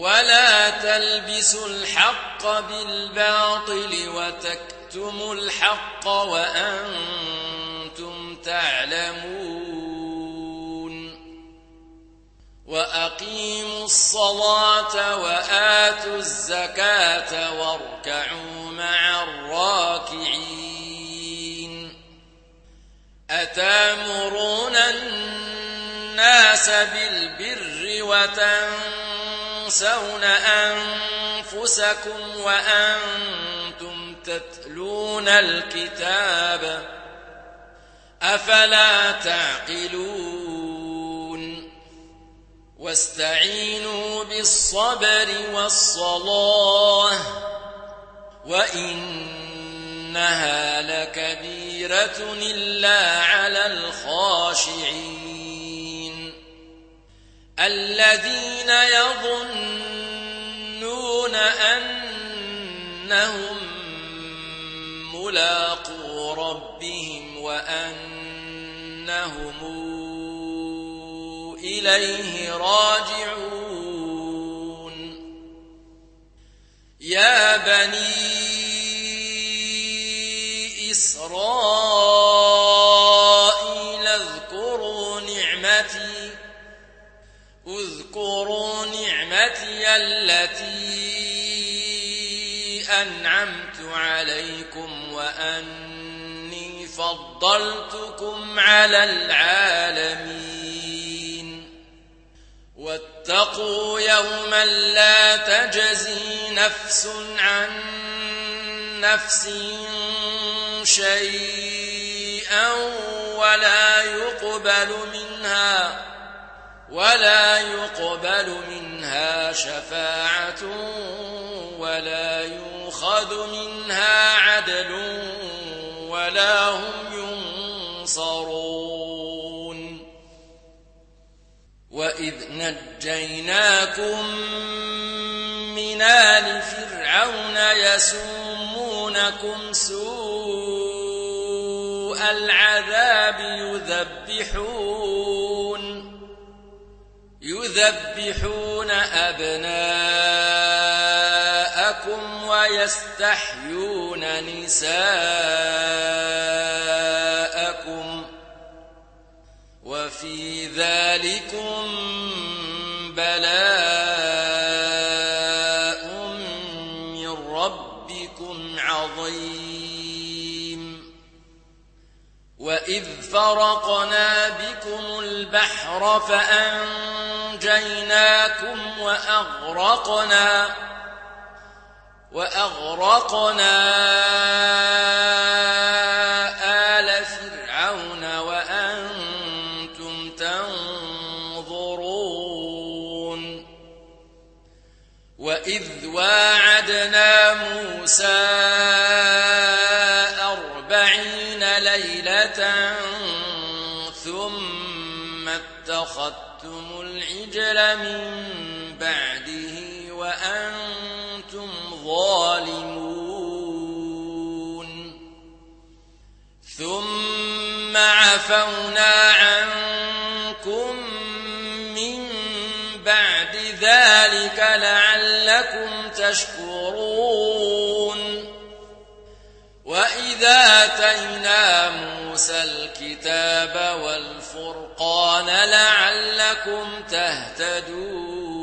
ولا تلبسوا الحق بالباطل وتكتموا الحق وأنتم تعلمون وأقيموا الصلاة وآتوا الزكاة واركعوا مع الراكعين أتامرون الناس بالبر وتنسون أنفسكم وأنتم تتلون الكتاب أفلا تعقلون واستعينوا بالصبر والصلاة وإنها لكبيرة إلا على الخاشعين الذين يظنون أنهم ملاقو ربهم وأنهم إليه راجعون يا بني إسرائيل اذكروا نعمتي التي أنعمت عليكم وأني فضلتكم على العالمين واتقوا يوما لا تجزي نفس عن نفس شيئا ولا يقبل منها شفاعة ولا يؤخذ منها عدل ولا هم ينصرون وإذ نجيناكم من آل فرعون يسومونكم سوء العذاب يذبحون أبناءكم ويستحيون نساءكم وفي ذلكم بلاء من ربكم عظيم وإذ فرقنا بكم البحر فأنجيناكم وأغرقنا آل فرعون وأنتم تنظرون وإذ واعدنا موسى 40 ليلة ثم اتخذتم العجل من بعده وأنتم ظالمون ثم عفونا عنكم من بعد ذلك لعلكم تشكرون وإذا آتينا موسى الكتاب والفرقان لعلكم تهتدون